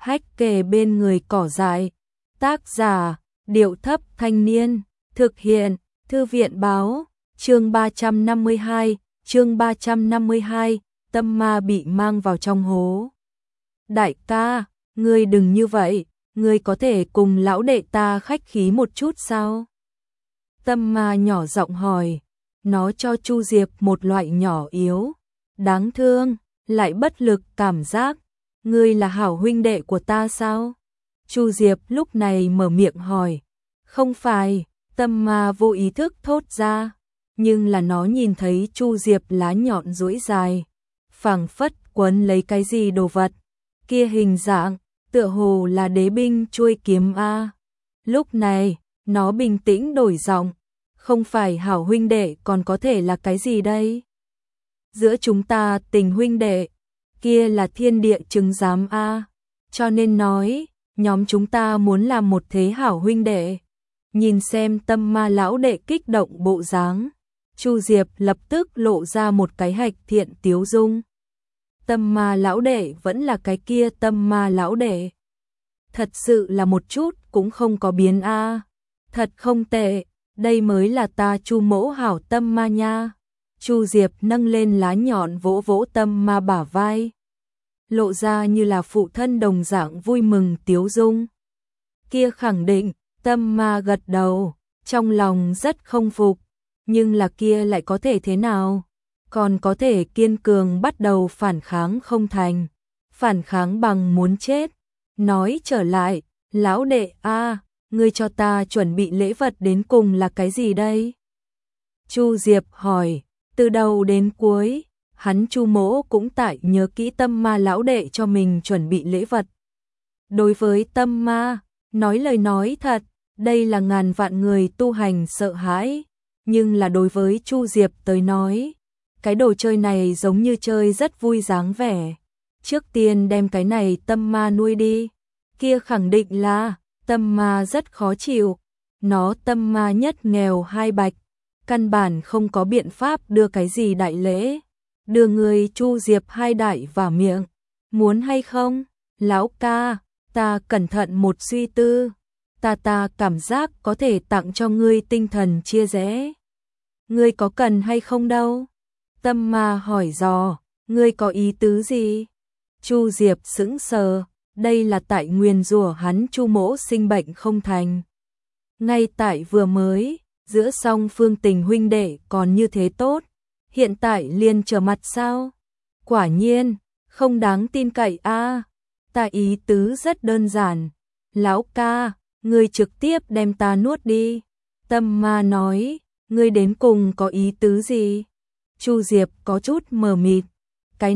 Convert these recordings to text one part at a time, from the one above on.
hách kề bên người cỏ dại. Tác giả, Điệu Thấp Thanh Niên. Thực hiện, Thư viện Báo. Chương 352, tâm ma bị mang vào trong hố. Đại ca, ngươi đừng như vậy, ngươi có thể cùng lão đệ ta khách khí một chút sao? Tâm ma nhỏ giọng hỏi, nó cho Chu Diệp một loại nhỏ yếu, đáng thương, lại bất lực cảm giác. Ngươi là hảo huynh đệ của ta sao? Chu Diệp lúc này mở miệng hỏi. Không phải, tâm ma vô ý thức thốt ra, nhưng là nó nhìn thấy Chu Diệp lá nhọn duỗi dài, phảng phất quấn lấy cái gì đồ vật, kia hình dạng, tựa hồ là đế binh chuôi kiếm a. Lúc này, nó bình tĩnh đổi giọng, không phải hảo huynh đệ còn có thể là cái gì đây? Giữa chúng ta tình huynh đệ, kia là thiên địa chứng giám a, cho nên nói, nhóm chúng ta muốn làm một thế hảo huynh đệ. Nhìn xem tâm ma lão đệ kích động bộ dáng, Chu Diệp lập tức lộ ra một cái hạch thiện tiếu dung. Tâm ma lão đệ vẫn là cái kia tâm ma lão đệ. Thật sự là một chút cũng không có biến a. Thật không tệ, đây mới là ta Chu mỗ hảo tâm ma nha. Chu Diệp nâng lên lá nhọn vỗ vỗ tâm ma bả vai, lộ ra như là phụ thân đồng dạng vui mừng tiếu dung. Kia khẳng định, tâm ma gật đầu, trong lòng rất không phục, nhưng là kia lại có thể thế nào? Còn có thể kiên cường bắt đầu phản kháng không thành, phản kháng bằng muốn chết. Nói trở lại, lão đệ a, ngươi cho ta chuẩn bị lễ vật đến cùng là cái gì đây? Chu Diệp hỏi, từ đầu đến cuối, hắn Chu mỗ cũng tại nhớ kỹ tâm ma lão đệ cho mình chuẩn bị lễ vật. Đối với tâm ma, nói lời nói thật, đây là ngàn vạn người tu hành sợ hãi, nhưng là đối với Chu Diệp tới nói, cái đồ chơi này giống như chơi rất vui dáng vẻ. Trước tiên đem cái này tâm ma nuôi đi, kia khẳng định là tâm ma rất khó chịu, nó tâm ma nhất nghèo hai bạch, căn bản không có biện pháp đưa cái gì đại lễ, đưa người Chu Diệp hai đại vào miệng. Muốn hay không? Lão ca, ta cẩn thận một suy tư, ta cảm giác có thể tặng cho ngươi tinh thần chia rẽ. Ngươi có cần hay không đâu? Tâm ma hỏi dò, ngươi có ý tứ gì? Chu Diệp sững sờ, đây là tại nguyền rủa hắn Chu mỗ sinh bệnh không thành. Ngay tại vừa mới, giữa song phương tình huynh đệ còn như thế tốt, hiện tại liền trở mặt sao? Quả nhiên, không đáng tin cậy a. Ta ý tứ rất đơn giản, lão ca, ngươi trực tiếp đem ta nuốt đi. Tâm ma nói, ngươi đến cùng có ý tứ gì? Chu Diệp có chút mờ mịt, cái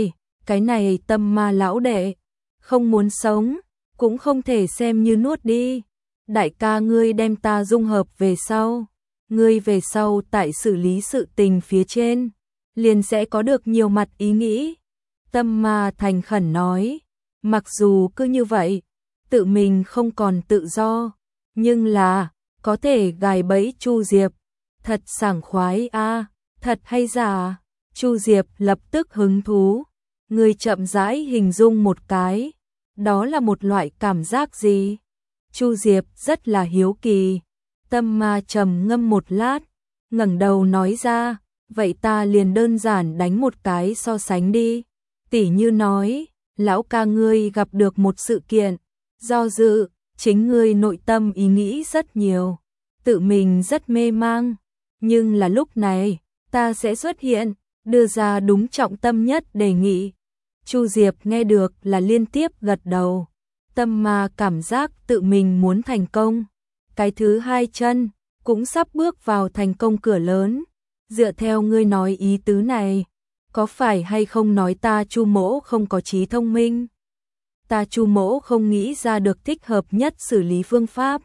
này tâm ma lão đệ, không muốn sống, cũng không thể xem như nuốt đi. Đại ca ngươi đem ta dung hợp về sau, ngươi về sau tại xử lý sự tình phía trên, liền sẽ có được nhiều mặt ý nghĩ. Tâm ma thành khẩn nói, mặc dù cứ như vậy, tự mình không còn tự do, nhưng là, có thể gài bẫy Chu Diệp, thật sảng khoái a, thật hay giả? Chu Diệp lập tức hứng thú, người chậm rãi hình dung một cái, đó là một loại cảm giác gì? Chu Diệp rất là hiếu kỳ. Tâm ma trầm ngâm một lát, ngẩng đầu nói ra, vậy ta liền đơn giản đánh một cái so sánh đi. Tỉ như nói, lão ca ngươi gặp được một sự kiện, do dự, chính ngươi nội tâm ý nghĩ rất nhiều, tự mình rất mê mang, nhưng là lúc này, ta sẽ xuất hiện, đưa ra đúng trọng tâm nhất đề nghị. Chu Diệp nghe được là liên tiếp gật đầu, tâm ma cảm giác tự mình muốn thành công. Cái thứ hai chân, cũng sắp bước vào thành công cửa lớn. Dựa theo ngươi nói ý tứ này, có phải hay không nói ta Chu mỗ không có trí thông minh? Ta Chu mỗ không nghĩ ra được thích hợp nhất xử lý phương pháp.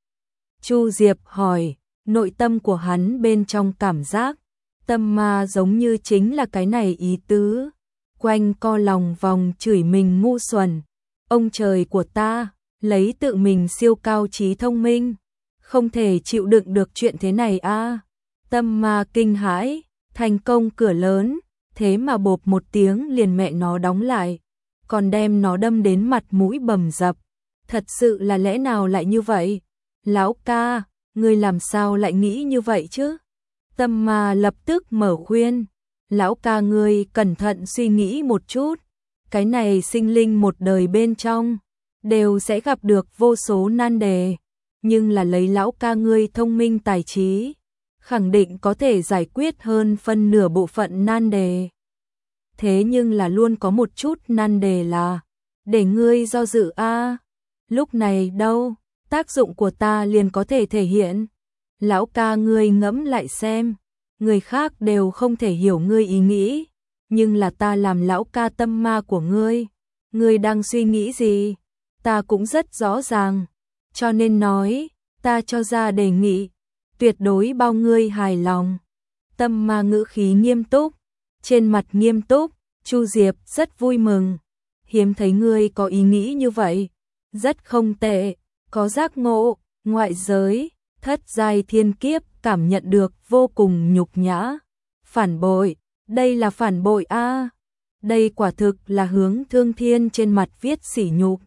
Chu Diệp hỏi, nội tâm của hắn bên trong cảm giác, tâm ma giống như chính là cái này ý tứ. Quanh co lòng vòng chửi mình ngu xuẩn. Ông trời của ta, lấy tự mình siêu cao trí thông minh, không thể chịu đựng được chuyện thế này a. Tâm ma kinh hãi, thành công cửa lớn, thế mà bộp một tiếng liền mẹ nó đóng lại. còn đem nó đâm đến mặt mũi bầm dập. Thật sự là lẽ nào lại như vậy? Lão ca, ngươi làm sao lại nghĩ như vậy chứ? Tâm Ma lập tức mở khuyên. Lão ca ngươi cẩn thận suy nghĩ một chút. Cái này sinh linh một đời bên trong, đều sẽ gặp được vô số nan đề. Nhưng là lấy lão ca ngươi thông minh tài trí, khẳng định có thể giải quyết hơn phân nửa bộ phận nan đề. Thế nhưng là luôn có một chút nan đề là, để ngươi do dự a. Lúc này đâu, tác dụng của ta liền có thể thể hiện. Lão ca ngươi ngẫm lại xem, người khác đều không thể hiểu ngươi ý nghĩ, nhưng là ta làm lão ca Tâm Ma của ngươi đang suy nghĩ gì, ta cũng rất rõ ràng, cho nên nói, ta cho ra đề nghị, tuyệt đối bao ngươi hài lòng. Tâm Ma ngữ khí nghiêm túc, trên mặt nghiêm túc, Chu Diệp rất vui mừng, hiếm thấy ngươi có ý nghĩ như vậy, rất không tệ, có giác ngộ, ngoại giới, thất giai thiên kiếp cảm nhận được vô cùng nhục nhã. Phản bội, đây là phản bội a. Đây quả thực là hướng Thương Thiên trên mặt viết sỉ nhục.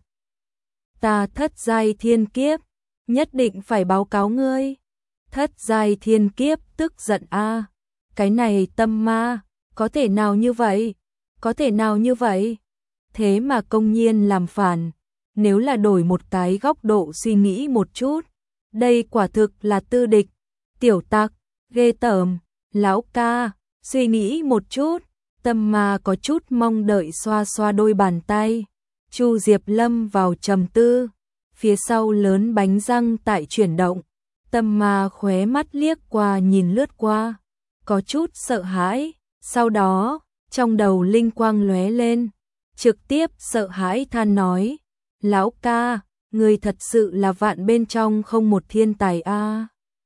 Ta thất giai thiên kiếp, nhất định phải báo cáo ngươi. Thất giai thiên kiếp tức giận a. Cái này Tâm Ma, có thể nào như vậy? Có thể nào như vậy? Thế mà công nhiên làm phản, nếu là đổi một cái góc độ suy nghĩ một chút, đây quả thực là tư địch, tiểu tặc, ghê tởm. Lão ca, suy nghĩ một chút. Tâm Ma có chút mong đợi xoa xoa đôi bàn tay. Chu Diệp lâm vào trầm tư, phía sau lớn bánh răng tại chuyển động. Tâm Ma khóe mắt liếc qua nhìn lướt qua, có chút sợ hãi, sau đó, trong đầu linh quang lóe lên, trực tiếp sợ hãi than nói, lão ca, người thật sự là vạn bên trong không một thiên tài a.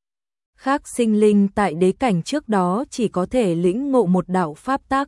Khác sinh linh tại đế cảnh trước đó chỉ có thể lĩnh ngộ một đạo pháp tắc,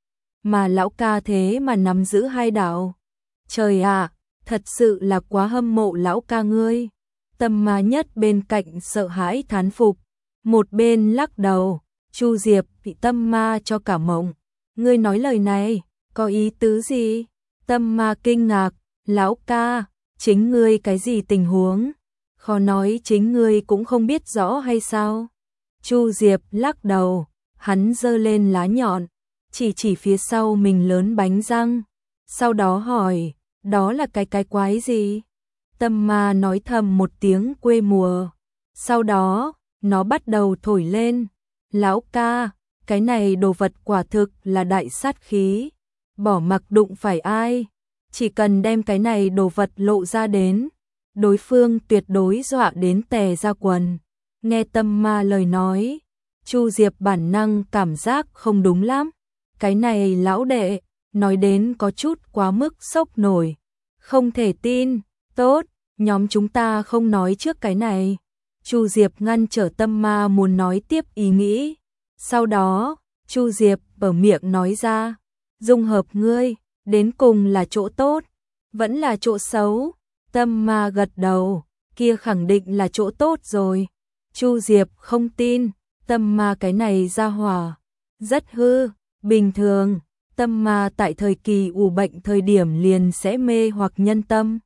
mà lão ca thế mà nắm giữ hai đạo. Trời ạ, thật sự là quá hâm mộ lão ca ngươi. Tâm Ma nhất bên cạnh sợ hãi thán phục, một bên lắc đầu. Chu Diệp bị Tâm Ma cho cả mộng. Ngươi nói lời này, có ý tứ gì? Tâm Ma kinh ngạc, lão ca, chính ngươi cái gì tình huống? Khó nói chính ngươi cũng không biết rõ hay sao? Chu Diệp lắc đầu, hắn giơ lên lá nhọn, chỉ phía sau mình lớn bánh răng. Sau đó hỏi, đó là cái quái gì? Tâm Ma nói thầm một tiếng quê mùa. Sau đó, nó bắt đầu thổi lên. Lão ca, cái này đồ vật quả thực là đại sát khí. Bỏ mặc đụng phải ai, chỉ cần đem cái này đồ vật lộ ra đến, đối phương tuyệt đối dọa đến tè ra quần. Nghe Tâm Ma lời nói, Chu Diệp bản năng cảm giác không đúng lắm. Cái này lão đệ, nói đến có chút quá mức sốc nổi. Không thể tin, tốt, nhóm chúng ta không nói trước cái này. Chu Diệp ngăn trở Tâm Ma muốn nói tiếp ý nghĩ. Sau đó, Chu Diệp mở miệng nói ra, dung hợp ngươi, đến cùng là chỗ tốt, vẫn là chỗ xấu. Tâm Ma gật đầu, kia khẳng định là chỗ tốt rồi. Chu Diệp không tin, Tâm Ma cái này ra hỏa, rất hư, bình thường. Tâm Ma tại thời kỳ ủ bệnh thời điểm liền sẽ mê hoặc nhân tâm,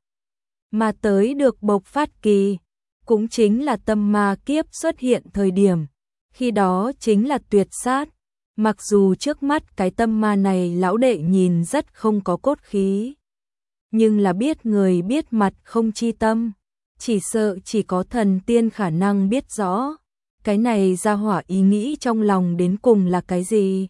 mà tới được bộc phát kỳ, cũng chính là Tâm Ma kiếp xuất hiện thời điểm, khi đó chính là tuyệt sát. Mặc dù trước mắt cái Tâm Ma này lão đệ nhìn rất không có cốt khí, nhưng là biết người biết mặt không chi tâm, chỉ sợ chỉ có thần tiên khả năng biết rõ, cái này ra hỏa ý nghĩ trong lòng đến cùng là cái gì.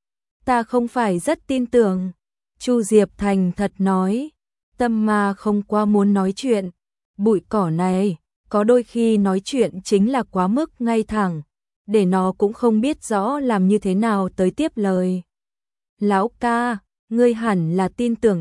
Ta không phải rất tin tưởng, Chu Diệp thành thật nói. Tâm Ma không qua muốn nói chuyện, bụi cỏ này, có đôi khi nói chuyện chính là quá mức ngay thẳng, để nó cũng không biết rõ làm như thế nào tới tiếp lời. Lão ca, ngươi hẳn là tin tưởng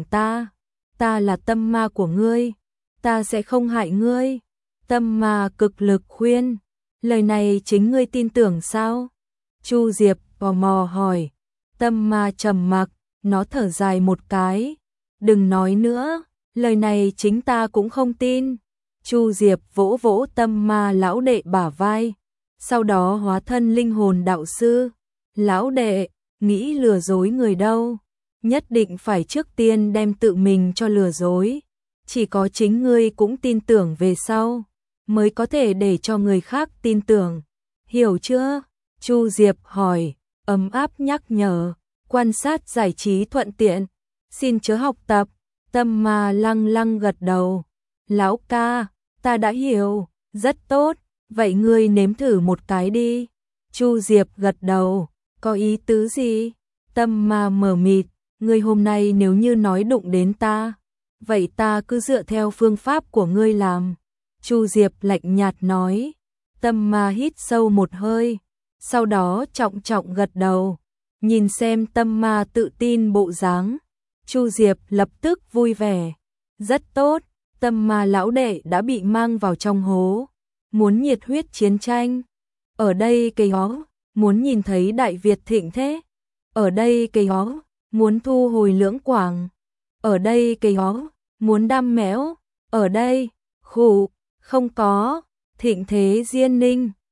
ta là Tâm Ma của ngươi, ta sẽ không hại ngươi. Tâm Ma cực lực khuyên, lời này chính ngươi tin tưởng sao? Chu Diệp tò mò hỏi. Tâm Ma trầm mặc, nó thở dài một cái. Đừng nói nữa, lời này chính ta cũng không tin. Chu Diệp vỗ vỗ Tâm Ma lão đệ bả vai, sau đó hóa thân linh hồn đạo sư. Lão đệ, nghĩ lừa dối người đâu, nhất định phải trước tiên đem tự mình cho lừa dối. Chỉ có chính ngươi cũng tin tưởng về sau, mới có thể để cho người khác tin tưởng. Hiểu chưa? Chu Diệp hỏi, ấm áp nhắc nhở, quan sát giải trí thuận tiện. Xin chớ học tập. Tâm Ma lăng lăng gật đầu. Lão ca, ta đã hiểu, rất tốt, vậy ngươi nếm thử một cái đi. Chu Diệp gật đầu, có ý tứ gì? Tâm Ma mờ mịt, ngươi hôm nay nếu như nói đụng đến ta, vậy ta cứ dựa theo phương pháp của ngươi làm. Chu Diệp lạnh nhạt nói. Tâm Ma hít sâu một hơi, sau đó trọng trọng gật đầu. Nhìn xem Tâm Ma tự tin bộ dáng, Chu Diệp lập tức vui vẻ. Rất tốt, Tâm Ma lão đệ đã bị mang vào trong hố. Muốn nhiệt huyết chiến tranh. Ở đây cây hó, muốn nhìn thấy Đại Việt thịnh thế. Ở đây cây hó, muốn thu hồi Lưỡng Quảng. Ở đây cây hó, muốn đam mẽo. Ở đây, khủ, không có, thịnh thế Diên Ninh.